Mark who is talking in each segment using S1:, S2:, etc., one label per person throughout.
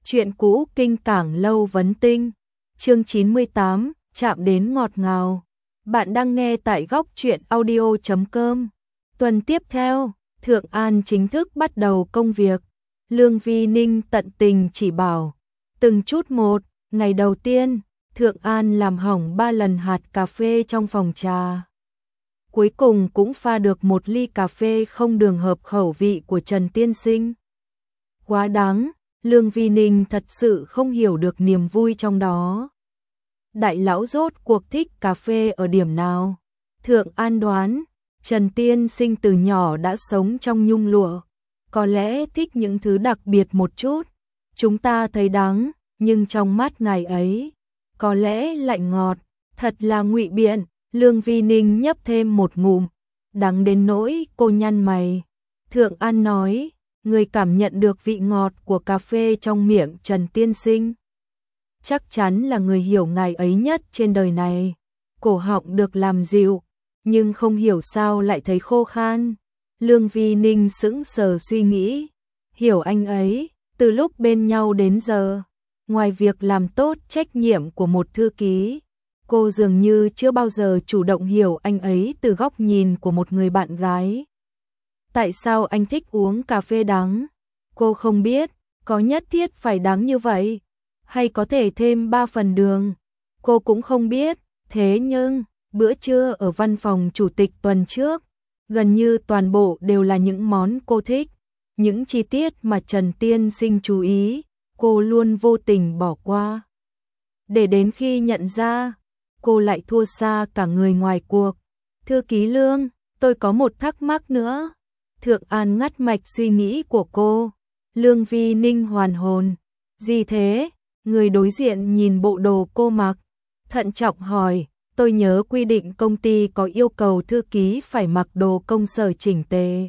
S1: Chuyện cũ kinh cảng lâu vấn tinh. Chương 98, chạm đến ngọt ngào. Bạn đang nghe tại góc truyện audio.com. Tuần tiếp theo, Thượng An chính thức bắt đầu công việc. Lương Vi Ninh tận tình chỉ bảo. Từng chút một, ngày đầu tiên, Thượng An làm hỏng 3 lần hạt cà phê trong phòng trà. Cuối cùng cũng pha được một ly cà phê không đường hợp khẩu vị của Trần Tiên Sinh. Quá đáng, Lương Vi Ninh thật sự không hiểu được niềm vui trong đó. Đại lão rốt cuộc thích cà phê ở điểm nào? Thượng An đoán, Trần Tiên Sinh từ nhỏ đã sống trong nhung lụa, có lẽ thích những thứ đặc biệt một chút. Chúng ta thấy đắng, nhưng trong mắt ngài ấy, có lẽ lạnh ngọt, thật là ngụy biện. Lương Vi Ninh nhấp thêm một ngụm, đắng đến nỗi cô nhăn mày. Thượng An nói, người cảm nhận được vị ngọt của cà phê trong miệng Trần Tiên Sinh. Chắc chắn là người hiểu ngài ấy nhất trên đời này. Cổ họng được làm dịu, nhưng không hiểu sao lại thấy khô khan. Lương Vi Ninh sững sờ suy nghĩ, hiểu anh ấy, từ lúc bên nhau đến giờ, ngoài việc làm tốt trách nhiệm của một thư ký, cô dường như chưa bao giờ chủ động hiểu anh ấy từ góc nhìn của một người bạn gái. Tại sao anh thích uống cà phê đắng? Cô không biết, có nhất thiết phải đắng như vậy, hay có thể thêm 3 phần đường? Cô cũng không biết, thế nhưng, bữa trưa ở văn phòng chủ tịch tuần trước, gần như toàn bộ đều là những món cô thích. Những chi tiết mà Trần Tiên Sinh chú ý, cô luôn vô tình bỏ qua. Để đến khi nhận ra, cô lại thua xa cả người ngoài cuộc. Thư ký Lương, tôi có một thắc mắc nữa. Thượng An ngắt mạch suy nghĩ của cô. Lương Vi Ninh hoàn hồn. Gì thế? Người đối diện nhìn bộ đồ cô mặc, thận trọng hỏi. Tôi nhớ quy định công ty có yêu cầu thư ký phải mặc đồ công sở chỉnh tề.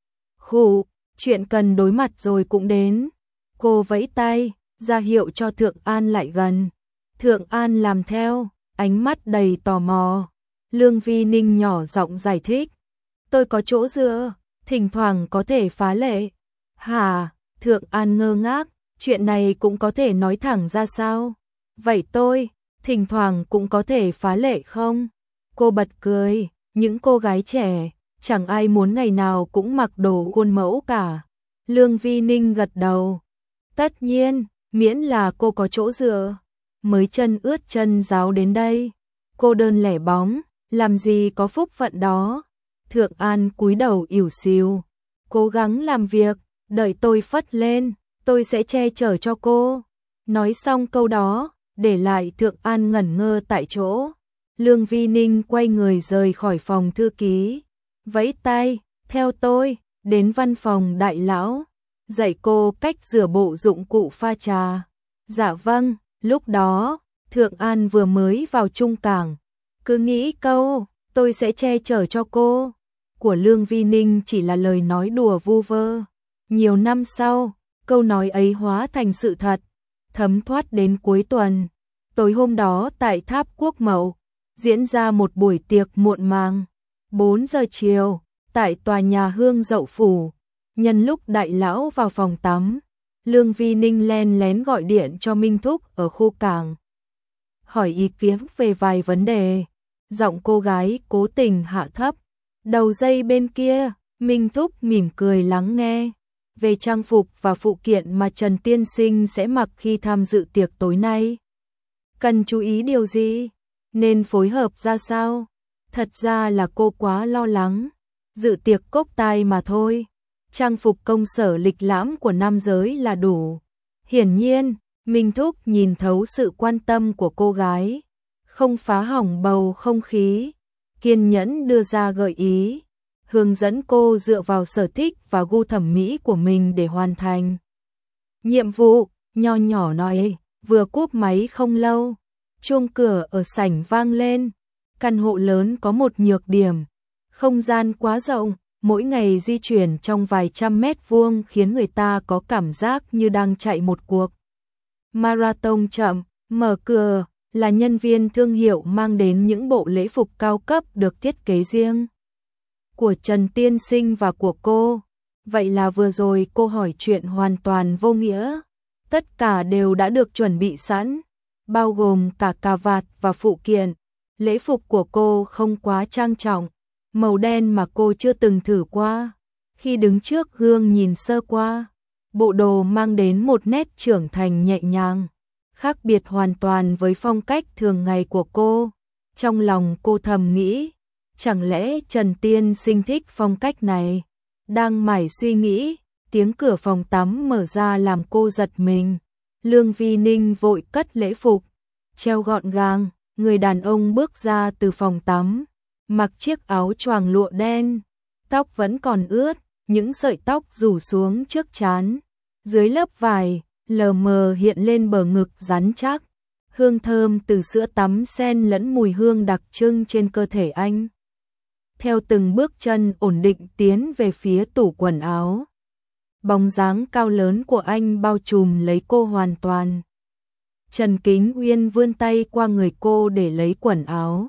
S1: Khụ, chuyện cần đối mặt rồi cũng đến. Cô vẫy tay, ra hiệu cho Thượng An lại gần. Thượng An làm theo, ánh mắt đầy tò mò. Lương Vi Ninh nhỏ giọng giải thích. Tôi có chỗ dựa, thỉnh thoảng có thể phá lệ. Hả? Thượng An ngơ ngác, chuyện này cũng có thể nói thẳng ra sao? Vậy tôi, thỉnh thoảng cũng có thể phá lệ không? Cô bật cười, những cô gái trẻ, chẳng ai muốn ngày nào cũng mặc đồ khuôn mẫu cả. Lương Vi Ninh gật đầu. Tất nhiên, miễn là cô có chỗ dựa. Mới chân ướt chân ráo đến đây, cô đơn lẻ bóng, làm gì có phúc phận đó. Thượng An cúi đầu ỉu xìu, cố gắng làm việc, đợi tôi phất lên, tôi sẽ che chở cho cô. Nói xong câu đó, để lại Thượng An ngẩn ngơ tại chỗ. Lương Vi Ninh quay người rời khỏi phòng thư ký, vẫy tay, theo tôi, đến văn phòng đại lão, dạy cô cách rửa bộ dụng cụ pha trà. Dạ vâng. Lúc đó, Thượng An vừa mới vào Trung Cảng, cứ nghĩ câu, tôi sẽ che chở cho cô, của Lương Vi Ninh chỉ là lời nói đùa vu vơ. Nhiều năm sau, câu nói ấy hóa thành sự thật, thấm thoát đến cuối tuần. Tối hôm đó tại Tháp Quốc Mậu, diễn ra một buổi tiệc muộn màng. 4 giờ chiều, tại tòa nhà Hương Dậu Phủ, nhân lúc đại lão vào phòng tắm, Lương Vi Ninh len lén gọi điện cho Minh Thúc ở khu cảng, hỏi ý kiến về vài vấn đề. Giọng cô gái cố tình hạ thấp. Đầu dây bên kia, Minh Thúc mỉm cười lắng nghe. Về trang phục và phụ kiện mà Trần Tiên Sinh sẽ mặc khi tham dự tiệc tối nay. Cần chú ý điều gì? Nên phối hợp ra sao? Thật ra là cô quá lo lắng. Dự tiệc cốc tai mà thôi. Trang phục công sở lịch lãm của nam giới là đủ. Hiển nhiên, Minh Thúc nhìn thấu sự quan tâm của cô gái, không phá hỏng bầu không khí, kiên nhẫn đưa ra gợi ý, hướng dẫn cô dựa vào sở thích và gu thẩm mỹ của mình để hoàn thành nhiệm vụ. Nho nhỏ nói, vừa cúp máy không lâu, chuông cửa ở sảnh vang lên. Căn hộ lớn có một nhược điểm, không gian quá rộng. Mỗi ngày di chuyển trong vài trăm mét vuông khiến người ta có cảm giác như đang chạy một cuộc marathon chậm. Mở cửa là nhân viên thương hiệu mang đến những bộ lễ phục cao cấp được thiết kế riêng của Trần Tiên Sinh và của cô. Vậy là vừa rồi cô hỏi chuyện hoàn toàn vô nghĩa. Tất cả đều đã được chuẩn bị sẵn, bao gồm cả cà vạt và phụ kiện. Lễ phục của cô không quá trang trọng, màu đen mà cô chưa từng thử qua. Khi đứng trước gương nhìn sơ qua, bộ đồ mang đến một nét trưởng thành nhẹ nhàng, khác biệt hoàn toàn với phong cách thường ngày của cô. Trong lòng cô thầm nghĩ, chẳng lẽ Trần Tiên Sinh thích phong cách này? Đang mải suy nghĩ, tiếng cửa phòng tắm mở ra làm cô giật mình. Lương Vi Ninh vội cất lễ phục, treo gọn gàng, người đàn ông bước ra từ phòng tắm, mặc chiếc áo choàng lụa đen, tóc vẫn còn ướt, những sợi tóc rủ xuống trước trán, dưới lớp vải lờ mờ hiện lên bờ ngực rắn chắc. Hương thơm từ sữa tắm xen lẫn mùi hương đặc trưng trên cơ thể anh. Theo từng bước chân ổn định tiến về phía tủ quần áo. Bóng dáng cao lớn của anh bao trùm lấy cô hoàn toàn. Trần Kính Uyên vươn tay qua người cô để lấy quần áo.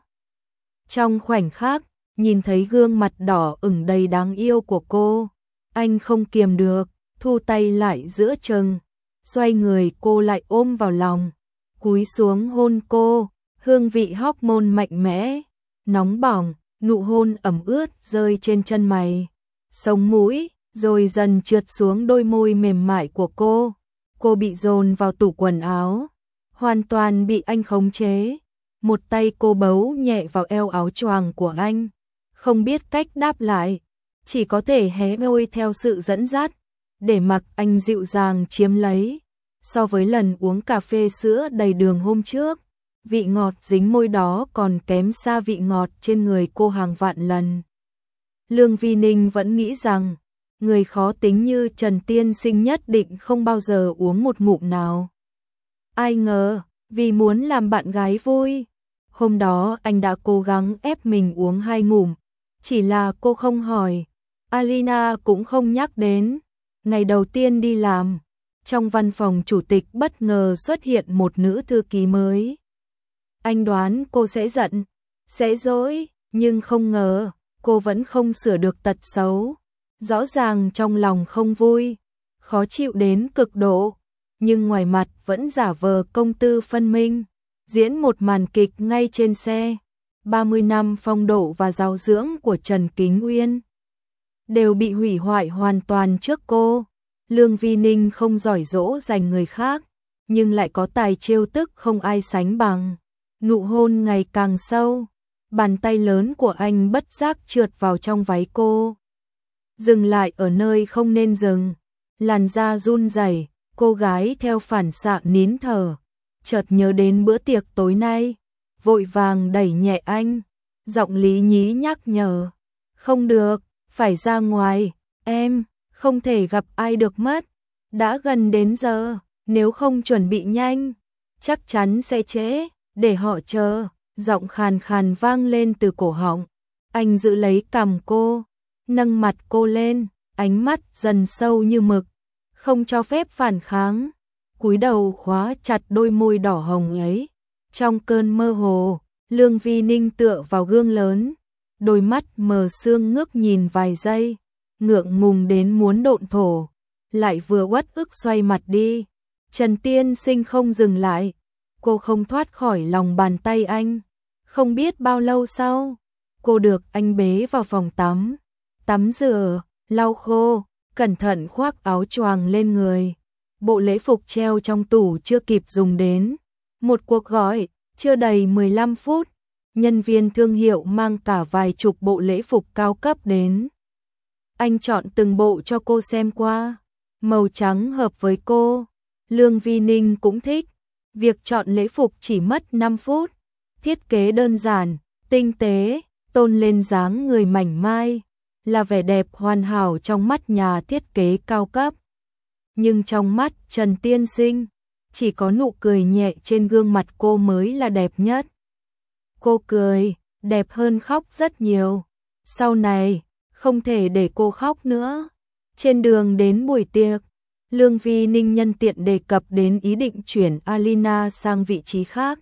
S1: Trong khoảnh khắc, nhìn thấy gương mặt đỏ ửng đầy đáng yêu của cô, anh không kiềm được, thu tay lại giữa chừng, xoay người cô lại ôm vào lòng, cúi xuống hôn cô, hương vị hormone mạnh mẽ, nóng bỏng, nụ hôn ẩm ướt rơi trên chân mày, sống mũi, rồi dần trượt xuống đôi môi mềm mại của cô. Cô bị dồn vào tủ quần áo, hoàn toàn bị anh khống chế. Một tay cô bấu nhẹ vào eo áo choàng của anh, không biết cách đáp lại, chỉ có thể hé môi theo sự dẫn dắt, để mặc anh dịu dàng chiếm lấy. So với lần uống cà phê sữa đầy đường hôm trước, vị ngọt dính môi đó còn kém xa vị ngọt trên người cô hàng vạn lần. Lương Vi Ninh vẫn nghĩ rằng, người khó tính như Trần Tiên Sinh nhất định không bao giờ uống một ngụm nào. Ai ngờ, vì muốn làm bạn gái vui, hôm đó anh đã cố gắng ép mình uống 2 ngụm, chỉ là cô không hỏi, Alina cũng không nhắc đến. Ngày đầu tiên đi làm, trong văn phòng chủ tịch bất ngờ xuất hiện một nữ thư ký mới. Anh đoán cô sẽ giận, sẽ dỗi, nhưng không ngờ, cô vẫn không sửa được tật xấu. Rõ ràng trong lòng không vui, khó chịu đến cực độ, nhưng ngoài mặt vẫn giả vờ công tư phân minh, diễn một màn kịch ngay trên xe. 30 năm phong độ và giáo dưỡng của Trần Kính Uyên đều bị hủy hoại hoàn toàn trước cô. Lương Vi Ninh không giỏi dỗ dành người khác, nhưng lại có tài trêu tức không ai sánh bằng. Nụ hôn ngày càng sâu, bàn tay lớn của anh bất giác trượt vào trong váy cô, dừng lại ở nơi không nên dừng, làn da run rẩy, cô gái theo phản xạ nín thở, chợt nhớ đến bữa tiệc tối nay, vội vàng đẩy nhẹ anh, giọng lý nhí nhắc nhở, không được, phải ra ngoài, em, không thể gặp ai được mất, đã gần đến giờ, nếu không chuẩn bị nhanh, chắc chắn sẽ trễ, để họ chờ. Giọng khàn khàn vang lên từ cổ họng, anh giữ lấy cằm cô, nâng mặt cô lên, ánh mắt dần sâu như mực, không cho phép phản kháng, cúi đầu khóa chặt đôi môi đỏ hồng ấy. Trong cơn mơ hồ, Lương Vi Ninh tựa vào gương lớn, đôi mắt mờ sương ngước nhìn vài giây, ngượng ngùng đến muốn độn thổ, lại vừa uất ức xoay mặt đi. Trần Tiên Sinh không dừng lại, cô không thoát khỏi lòng bàn tay anh. Không biết bao lâu sau, cô được anh bế vào phòng tắm, tắm rửa, lau khô, cẩn thận khoác áo choàng lên người. Bộ lễ phục treo trong tủ chưa kịp dùng đến. Một cuộc gọi, chưa đầy 15 phút, nhân viên thương hiệu mang cả vài chục bộ lễ phục cao cấp đến. Anh chọn từng bộ cho cô xem qua, màu trắng hợp với cô. Lương Vi Ninh cũng thích, việc chọn lễ phục chỉ mất 5 phút. Thiết kế đơn giản, tinh tế, tôn lên dáng người mảnh mai, là vẻ đẹp hoàn hảo trong mắt nhà thiết kế cao cấp. Nhưng trong mắt Trần Tiên Sinh, chỉ có nụ cười nhẹ trên gương mặt cô mới là đẹp nhất. Cô cười, đẹp hơn khóc rất nhiều. Sau này, không thể để cô khóc nữa. Trên đường đến buổi tiệc, Lương Vi Ninh nhân tiện đề cập đến ý định chuyển Alina sang vị trí khác.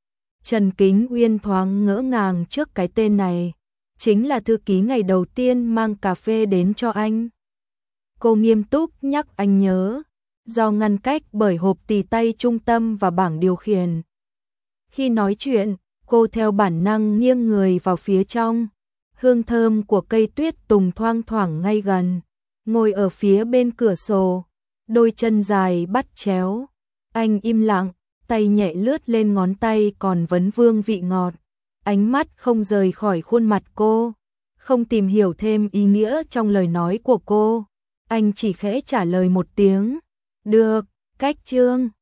S1: Trần Kính Uyên thoáng ngỡ ngàng trước cái tên này, chính là thư ký ngày đầu tiên mang cà phê đến cho anh. Cô nghiêm túc nhắc anh nhớ, do ngăn cách bởi hộp tì tay trung tâm và bảng điều khiển. Khi nói chuyện, cô theo bản năng nghiêng người vào phía trong. Hương thơm của cây tuyết tùng thoang thoảng ngay gần. Ngồi ở phía bên cửa sổ, đôi chân dài bắt chéo. Anh im lặng, tay nhẹ lướt lên ngón tay còn vấn vương vị ngọt. Ánh mắt không rời khỏi khuôn mặt cô, không tìm hiểu thêm ý nghĩa trong lời nói của cô. Anh chỉ khẽ trả lời một tiếng, được, cách chương.